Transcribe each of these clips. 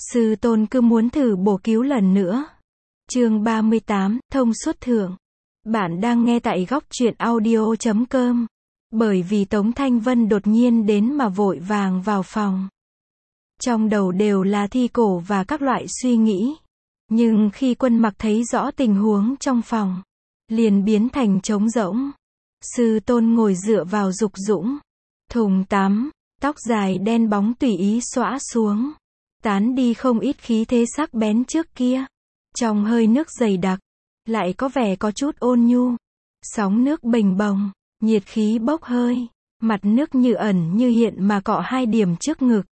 Sư tôn cứ muốn thử bổ cứu lần nữa. Chương 38, thông suốt thưởng. Bạn đang nghe tại góc truyện audio.com. Bởi vì Tống Thanh Vân đột nhiên đến mà vội vàng vào phòng. Trong đầu đều là thi cổ và các loại suy nghĩ. Nhưng khi Quân Mặc thấy rõ tình huống trong phòng, liền biến thành trống rỗng. Sư tôn ngồi dựa vào Dục Dũng. Thùng tắm, tóc dài đen bóng tùy ý xõa xuống. Tán đi không ít khí thế sắc bén trước kia. Trong hơi nước dày đặc, lại có vẻ có chút ôn nhu. Sóng nước bềnh bồng, nhiệt khí bốc hơi. Mặt nước như ẩn như hiện mà cọ hai điểm trước ngực.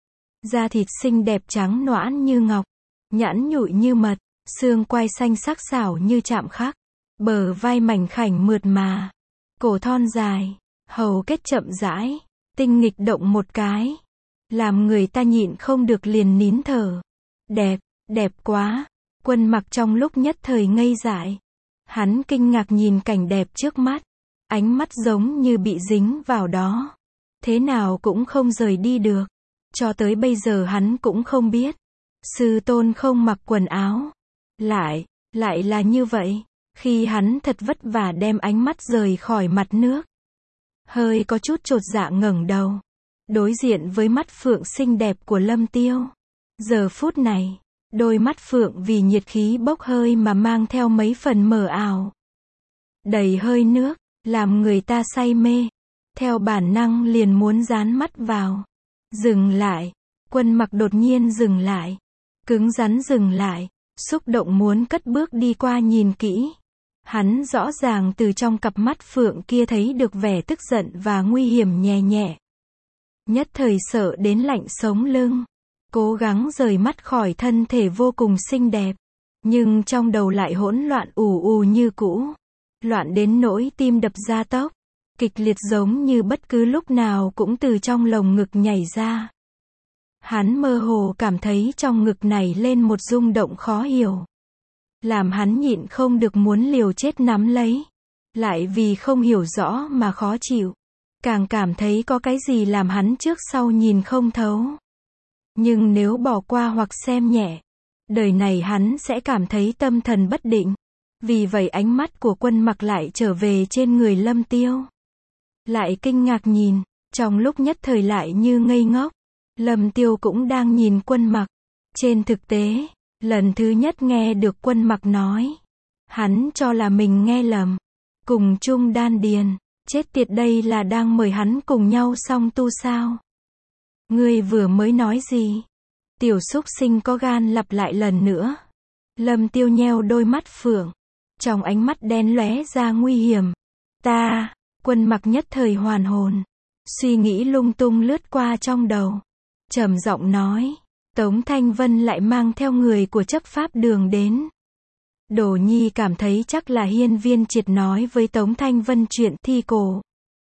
Da thịt xinh đẹp trắng nõn như ngọc, nhẵn nhụi như mật, xương quai xanh sắc sảo như chạm khắc. Bờ vai mảnh khảnh mượt mà, cổ thon dài, hầu kết chậm rãi, tinh nghịch động một cái, làm người ta nhịn không được liền nín thở. Đẹp, đẹp quá. Quân Mặc trong lúc nhất thời ngây dại. Hắn kinh ngạc nhìn cảnh đẹp trước mắt, ánh mắt giống như bị dính vào đó, thế nào cũng không rời đi được. Cho tới bây giờ hắn cũng không biết, sư tôn không mặc quần áo, lại là như vậy. Khi hắn thật vất vả đem ánh mắt rời khỏi mặt nước, hơi có chút chột dạ ngẩng đầu, đối diện với mắt phượng xinh đẹp của Lâm Tiêu. Giờ phút này, đôi mắt phượng vì nhiệt khí bốc hơi mà mang theo mấy phần mờ ảo, đầy hơi nước, làm người ta say mê. Theo bản năng liền muốn dán mắt vào. Dừng lại. Quân Mặc đột nhiên dừng lại, cứng rắn dừng lại, xúc động muốn cất bước đi qua nhìn kỹ. Hắn rõ ràng từ trong cặp mắt phượng kia thấy được vẻ tức giận và nguy hiểm nhẹ nhẹ. Nhất thời sợ đến lạnh sống lưng, cố gắng rời mắt khỏi thân thể vô cùng xinh đẹp, nhưng trong đầu lại hỗn loạn ù ù như cũ, loạn đến nỗi tim đập ra tốc, kịch liệt giống như bất cứ lúc nào cũng từ trong lồng ngực nhảy ra. Hắn mơ hồ cảm thấy trong ngực này lên một rung động khó hiểu, làm hắn nhịn không được muốn liều chết nắm lấy, lại vì không hiểu rõ mà khó chịu, càng cảm thấy có cái gì làm hắn trước sau nhìn không thấu. Nhưng nếu bỏ qua hoặc xem nhẹ, đời này hắn sẽ cảm thấy tâm thần bất định. Vì vậy ánh mắt của Quân Mặc lại trở về trên người Lâm Tiêu. Lại kinh ngạc nhìn, trong lúc nhất thời lại như ngây ngốc. Lâm Tiêu cũng đang nhìn Quân Mặc. Trên thực tế, lần thứ nhất nghe được Quân Mặc nói, hắn cho là mình nghe lầm. Cùng chung đan điền, chết tiệt, đây là đang mời hắn cùng nhau song tu sao? Ngươi vừa mới nói gì? Tiểu súc sinh có gan lặp lại lần nữa. Lâm Tiêu nheo đôi mắt phượng, trong ánh mắt đen lóe ra nguy hiểm. Ta, Quân Mặc nhất thời hoàn hồn, suy nghĩ lung tung lướt qua trong đầu, trầm giọng nói, Tống Thanh Vân lại mang theo người của chấp pháp đường đến. Đỗ Nhi cảm thấy chắc là Hiên Viên Triệt nói với Tống Thanh Vân chuyện thi cổ.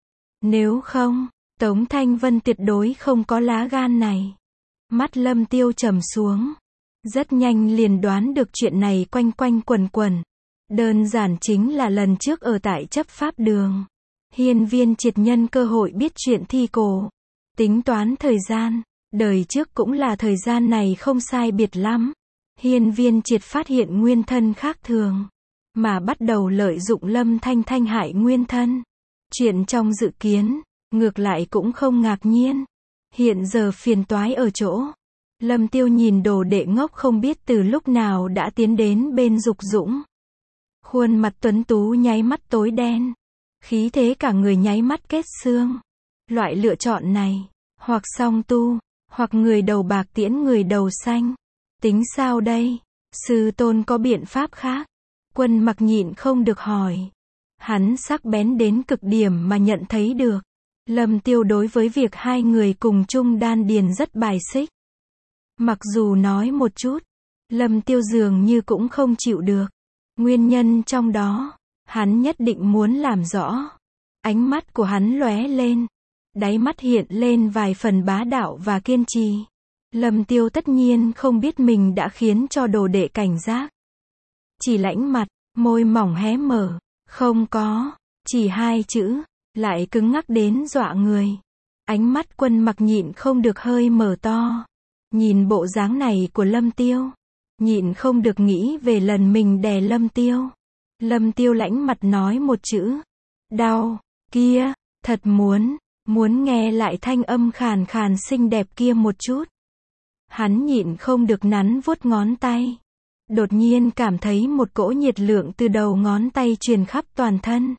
Nếu không, Tống Thanh Vân tuyệt đối không có lá gan này. Mắt Lâm Tiêu trầm xuống, rất nhanh liền đoán được chuyện này quanh quanh quẩn quẩn. Đơn giản chính là lần trước ở tại chấp pháp đường, Hiên Viên Triệt nhân cơ hội biết chuyện thi cổ, tính toán thời gian, đời trước cũng là thời gian này không sai biệt lắm. Hiên Viên Triệt phát hiện nguyên thân khác thường, mà bắt đầu lợi dụng Lâm Thanh Thanh hại nguyên thân. Chuyện trong dự kiến, ngược lại cũng không ngạc nhiên. Hiện giờ phiền toái ở chỗ, Lâm Tiêu nhìn đồ đệ ngốc không biết từ lúc nào đã tiến đến bên Dục Dũng. Khuôn mặt tuấn tú nháy mắt tối đen, khí thế cả người nháy mắt kết xương. Loại lựa chọn này, hoặc song tu, hoặc người đầu bạc tiễn người đầu xanh. Tính sao đây? Sư tôn có biện pháp khác? Quân Mặc nhịn không được hỏi. Hắn sắc bén đến cực điểm mà nhận thấy được, Lâm Tiêu đối với việc hai người cùng chung đan điền rất bài xích. Mặc dù nói một chút, Lâm Tiêu dường như cũng không chịu được. Nguyên nhân trong đó, hắn nhất định muốn làm rõ. Ánh mắt của hắn lóe lên, đáy mắt hiện lên vài phần bá đạo và kiên trì. Lâm Tiêu tất nhiên không biết mình đã khiến cho đồ đệ cảnh giác. Chỉ lãnh mặt, môi mỏng hé mở, không có, chỉ hai chữ, lại cứng ngắc đến dọa người. Ánh mắt Quân Mặc nhịn không được hơi mở to. Nhìn bộ dáng này của Lâm Tiêu, nhịn không được nghĩ về lần mình đè Lâm Tiêu. Lâm Tiêu lãnh mặt nói một chữ. Đau, kia, thật muốn nghe lại thanh âm khàn khàn xinh đẹp kia một chút. Hắn nhịn không được nắn vuốt ngón tay. Đột nhiên cảm thấy một cỗ nhiệt lượng từ đầu ngón tay truyền khắp toàn thân.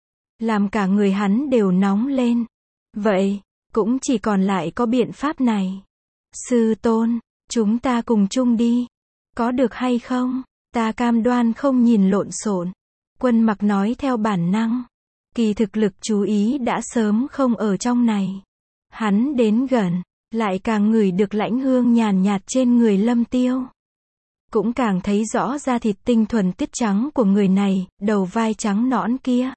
Làm cả người hắn đều nóng lên. Vậy, cũng chỉ còn lại có biện pháp này. Sư tôn, chúng ta cùng chung đi. Có được hay không? Ta cam đoan không nhìn lộn xộn. Quân Mặc nói theo bản năng. Kỳ thực lực chú ý đã sớm không ở trong này. Hắn đến gần, lại càng ngửi được lãnh hương nhàn nhạt trên người Lâm Tiêu. Cũng càng thấy rõ da thịt tinh thuần tiết trắng của người này, đầu vai trắng nõn kia.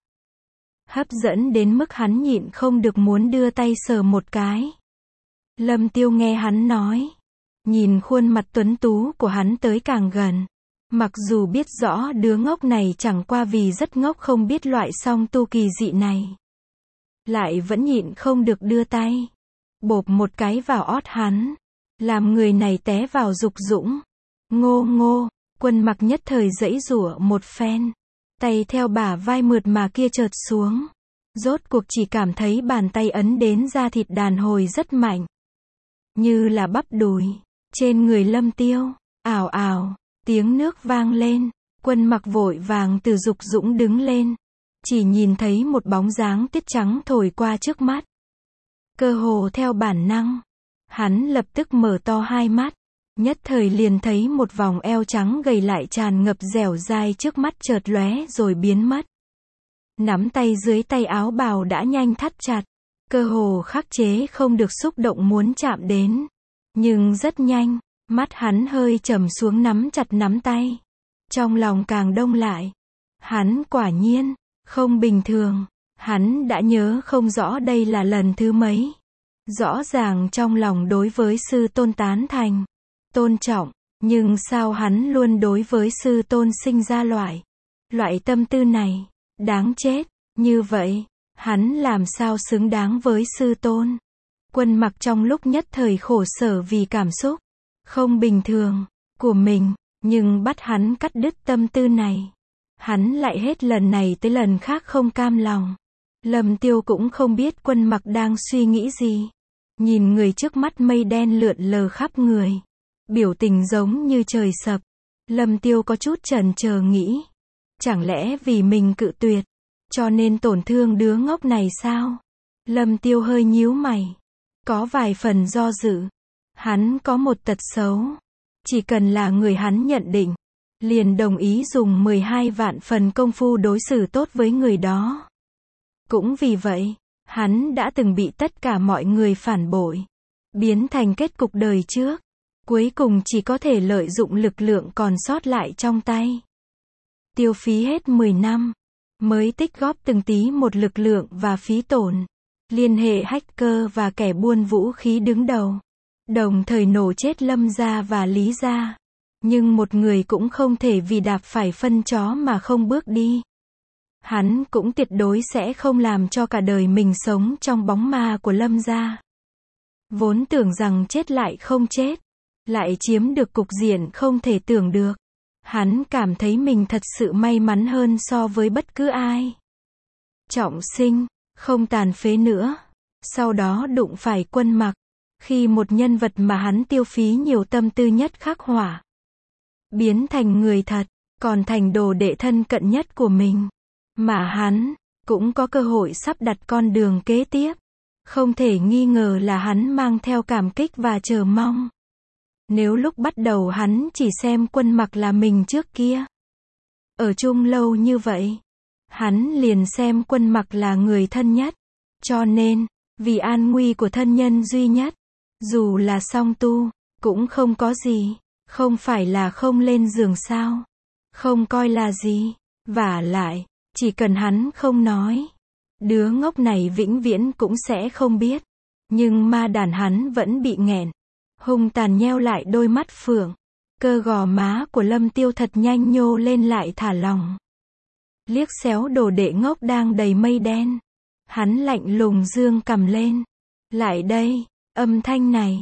Hấp dẫn đến mức hắn nhịn không được muốn đưa tay sờ một cái. Lâm Tiêu nghe hắn nói. Nhìn khuôn mặt tuấn tú của hắn tới càng gần. Mặc dù biết rõ đứa ngốc này chẳng qua vì rất ngốc không biết loại song tu kỳ dị này. Lại vẫn nhịn không được đưa tay. Bộp một cái vào ót hắn. Làm người này té vào dục dũng. Ngô, Quân Mặc nhất thời giãy giụa một phen. Tay theo bả vai mượt mà kia chợt xuống. Rốt cuộc chỉ cảm thấy bàn tay ấn đến da thịt đàn hồi rất mạnh. Như là bắp đùi. Trên người Lâm Tiêu. Ào ào. Tiếng nước vang lên. Quân Mặc vội vàng từ dục dũng đứng lên. Chỉ nhìn thấy một bóng dáng tiết trắng thổi qua trước mắt. Cơ hồ theo bản năng. Hắn lập tức mở to hai mắt. Nhất thời liền thấy một vòng eo trắng gầy lại tràn ngập dẻo dai trước mắt chợt lóe rồi biến mất. Nắm tay dưới tay áo bào đã nhanh thắt chặt. Cơ hồ khắc chế không được xúc động muốn chạm đến. Nhưng rất nhanh, mắt hắn hơi trầm xuống nắm chặt nắm tay. Trong lòng càng đông lại. Hắn quả nhiên, không bình thường. Hắn đã nhớ không rõ đây là lần thứ mấy. Rõ ràng trong lòng đối với sư tôn tán thành. Tôn trọng, nhưng sao hắn luôn đối với sư tôn sinh ra loại tâm tư này, đáng chết, như vậy, hắn làm sao xứng đáng với sư tôn. Quân Mặc trong lúc nhất thời khổ sở vì cảm xúc, không bình thường, của mình, nhưng bắt hắn cắt đứt tâm tư này. Hắn lại hết lần này tới lần khác không cam lòng. Lâm Tiêu cũng không biết Quân Mặc đang suy nghĩ gì. Nhìn người trước mắt mây đen lượn lờ khắp người. Biểu tình giống như trời sập. Lâm Tiêu có chút chần chờ nghĩ. Chẳng lẽ vì mình cự tuyệt, cho nên tổn thương đứa ngốc này sao? Lâm Tiêu hơi nhíu mày. Có vài phần do dự. Hắn có một tật xấu. Chỉ cần là người hắn nhận định, liền đồng ý dùng 12 vạn phần công phu đối xử tốt với người đó. Cũng vì vậy, hắn đã từng bị tất cả mọi người phản bội. Biến thành kết cục đời trước. Cuối cùng chỉ có thể lợi dụng lực lượng còn sót lại trong tay. Tiêu phí hết 10 năm. Mới tích góp từng tí một lực lượng và phí tổn. Liên hệ hacker và kẻ buôn vũ khí đứng đầu. Đồng thời nổ chết Lâm gia và Lý gia. Nhưng một người cũng không thể vì đạp phải phân chó mà không bước đi. Hắn cũng tuyệt đối sẽ không làm cho cả đời mình sống trong bóng ma của Lâm gia. Vốn tưởng rằng chết lại không chết. Lại chiếm được cục diện không thể tưởng được. Hắn cảm thấy mình thật sự may mắn hơn so với bất cứ ai. Trọng sinh, không tàn phế nữa. Sau đó đụng phải Quân Mặc. Khi một nhân vật mà hắn tiêu phí nhiều tâm tư nhất khắc hỏa. Biến thành người thật, còn thành đồ đệ thân cận nhất của mình. Mà hắn, cũng có cơ hội sắp đặt con đường kế tiếp. Không thể nghi ngờ là hắn mang theo cảm kích và chờ mong. Nếu lúc bắt đầu hắn chỉ xem Quân Mặc là mình trước kia. Ở chung lâu như vậy. Hắn liền xem Quân Mặc là người thân nhất. Cho nên, vì an nguy của thân nhân duy nhất. Dù là song tu, cũng không có gì. Không phải là không lên giường sao. Không coi là gì. Vả lại, chỉ cần hắn không nói. Đứa ngốc này vĩnh viễn cũng sẽ không biết. Nhưng ma đàn hắn vẫn bị nghẹn. Hung tàn nheo lại đôi mắt phượng. Cơ gò má của Lâm Tiêu thật nhanh nhô lên lại thả lỏng. Liếc xéo đồ đệ ngốc đang đầy mây đen. Hắn lạnh lùng dương cằm lên. Lại đây, âm thanh này.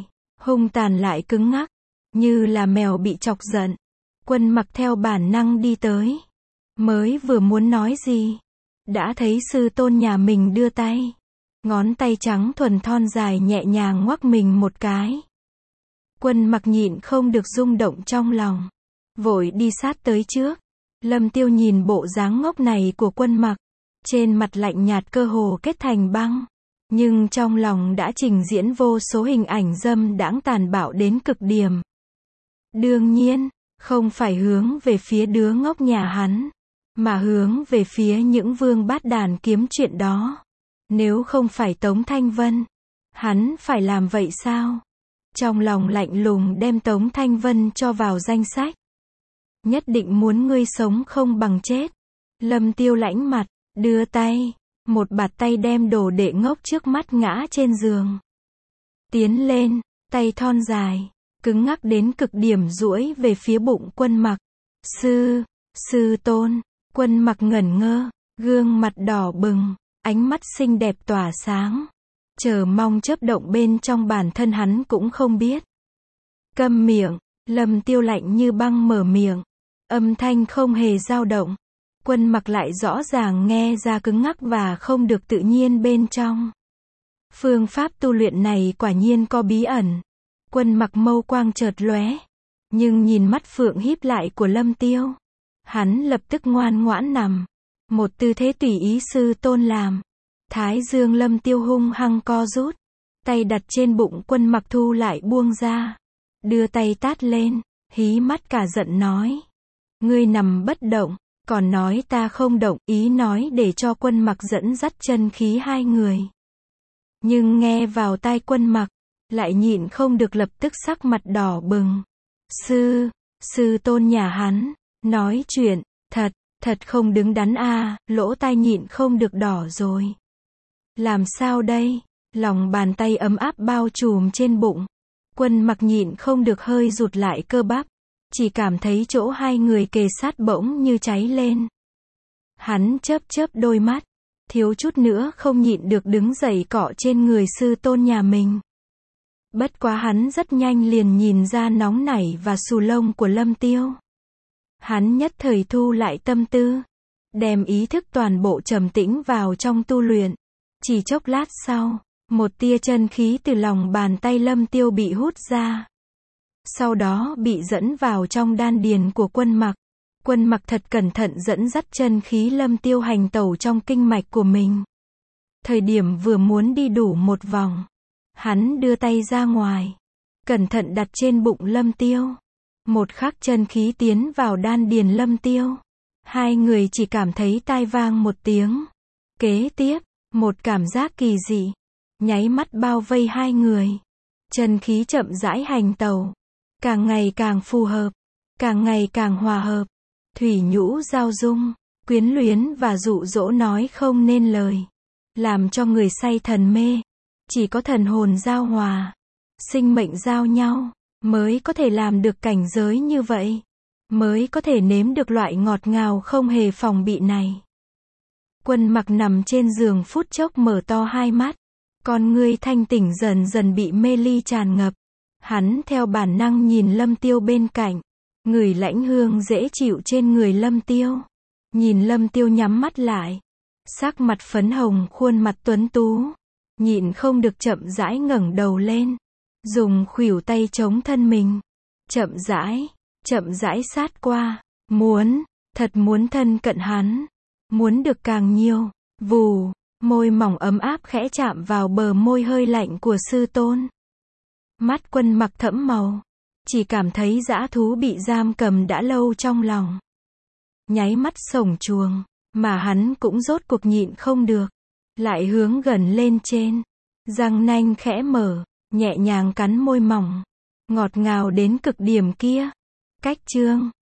hung tàn lại cứng ngắc, như là mèo bị chọc giận. Quân Mặc theo bản năng đi tới. Mới vừa muốn nói gì, đã thấy sư tôn nhà mình đưa tay. Ngón tay trắng thuần thon dài nhẹ nhàng ngoắc mình một cái. Quân Mặc nhịn không được rung động trong lòng. Vội đi sát tới trước. Lâm Tiêu nhìn bộ dáng ngốc này của Quân Mặc. Trên mặt lạnh nhạt cơ hồ kết thành băng. Nhưng trong lòng đã trình diễn vô số hình ảnh dâm đãng tàn bạo đến cực điểm. Đương nhiên, không phải hướng về phía đứa ngốc nhà hắn, mà hướng về phía những vương bát đàn kiếm chuyện đó. Nếu không phải Tống Thanh Vân, hắn phải làm vậy sao? Trong lòng lạnh lùng đem Tống Thanh Vân cho vào danh sách. Nhất định muốn ngươi sống không bằng chết. Lâm Tiêu lãnh mặt, đưa tay, một bạt tay đem đồ đệ ngốc trước mắt ngã trên giường. Tiến lên, tay thon dài, cứng ngắc đến cực điểm duỗi về phía bụng Quân Mặc. Sư tôn. Quân Mặc ngẩn ngơ, gương mặt đỏ bừng, ánh mắt xinh đẹp tỏa sáng. Chờ mong chớp động bên trong bản thân hắn cũng không biết. Câm miệng. Lâm Tiêu lạnh như băng mở miệng. Âm thanh không hề dao động. Quân Mặc lại rõ ràng nghe ra cứng ngắc và không được tự nhiên bên trong. Phương pháp tu luyện này quả nhiên có bí ẩn. Quân Mặc mâu quang chợt lóe, nhưng nhìn mắt phượng híp lại của Lâm Tiêu, hắn lập tức ngoan ngoãn nằm, một tư thế tùy ý sư tôn làm. Thái dương Lâm Tiêu hung hăng co rút, tay đặt trên bụng Quân Mặc thu lại buông ra, đưa tay tát lên, hí mắt cả giận nói: ngươi nằm bất động, còn nói ta không động, ý nói để cho Quân Mặc dẫn dắt chân khí hai người. Nhưng nghe vào tai Quân Mặc, lại nhịn không được lập tức sắc mặt đỏ bừng. Sư tôn nhà hắn, nói chuyện, thật không đứng đắn a, lỗ tai nhịn không được đỏ rồi. Làm sao đây? Lòng bàn tay ấm áp bao trùm trên bụng. Quân Mặc nhịn không được hơi rụt lại cơ bắp, chỉ cảm thấy chỗ hai người kề sát bỗng như cháy lên. Hắn chớp đôi mắt, thiếu chút nữa không nhịn được đứng dậy cọ trên người sư tôn nhà mình. Bất quá hắn rất nhanh liền nhìn ra nóng nảy và xù lông của Lâm Tiêu. Hắn nhất thời thu lại tâm tư, đem ý thức toàn bộ trầm tĩnh vào trong tu luyện. Chỉ chốc lát sau, một tia chân khí từ lòng bàn tay Lâm Tiêu bị hút ra. Sau đó bị dẫn vào trong đan điền của Quân Mặc. Quân Mặc thật cẩn thận dẫn dắt chân khí Lâm Tiêu hành tẩu trong kinh mạch của mình. Thời điểm vừa muốn đi đủ một vòng, hắn đưa tay ra ngoài, cẩn thận đặt trên bụng Lâm Tiêu. Một khắc chân khí tiến vào đan điền Lâm Tiêu, hai người chỉ cảm thấy tai vang một tiếng. Kế tiếp, một cảm giác kỳ dị, nháy mắt bao vây hai người. Chân khí chậm rãi hành tẩu, càng ngày càng phù hợp, càng ngày càng hòa hợp. Thủy nhũ giao dung, quyến luyến và dụ dỗ nói không nên lời, làm cho người say thần mê. Chỉ có thần hồn giao hòa, sinh mệnh giao nhau, mới có thể làm được cảnh giới như vậy, mới có thể nếm được loại ngọt ngào không hề phòng bị này. Quân Mặc nằm trên giường phút chốc mở to hai mắt, con ngươi thanh tỉnh dần dần bị mê ly tràn ngập. Hắn theo bản năng nhìn Lâm Tiêu bên cạnh, ngửi lãnh hương dễ chịu trên người Lâm Tiêu. Nhìn Lâm Tiêu nhắm mắt lại, sắc mặt phấn hồng, khuôn mặt tuấn tú, nhịn không được chậm rãi ngẩng đầu lên, dùng khuỷu tay chống thân mình, chậm rãi sát qua, thật muốn thân cận hắn, muốn được càng nhiều. Vù, môi mỏng ấm áp khẽ chạm vào bờ môi hơi lạnh của sư tôn. Mắt Quân Mặc thẫm màu, chỉ cảm thấy dã thú bị giam cầm đã lâu trong lòng. Nháy mắt sổng chuồng, mà hắn cũng rốt cuộc nhịn không được, lại hướng gần lên trên, răng nanh khẽ mở, nhẹ nhàng cắn môi mỏng, ngọt ngào đến cực điểm kia. Cách chương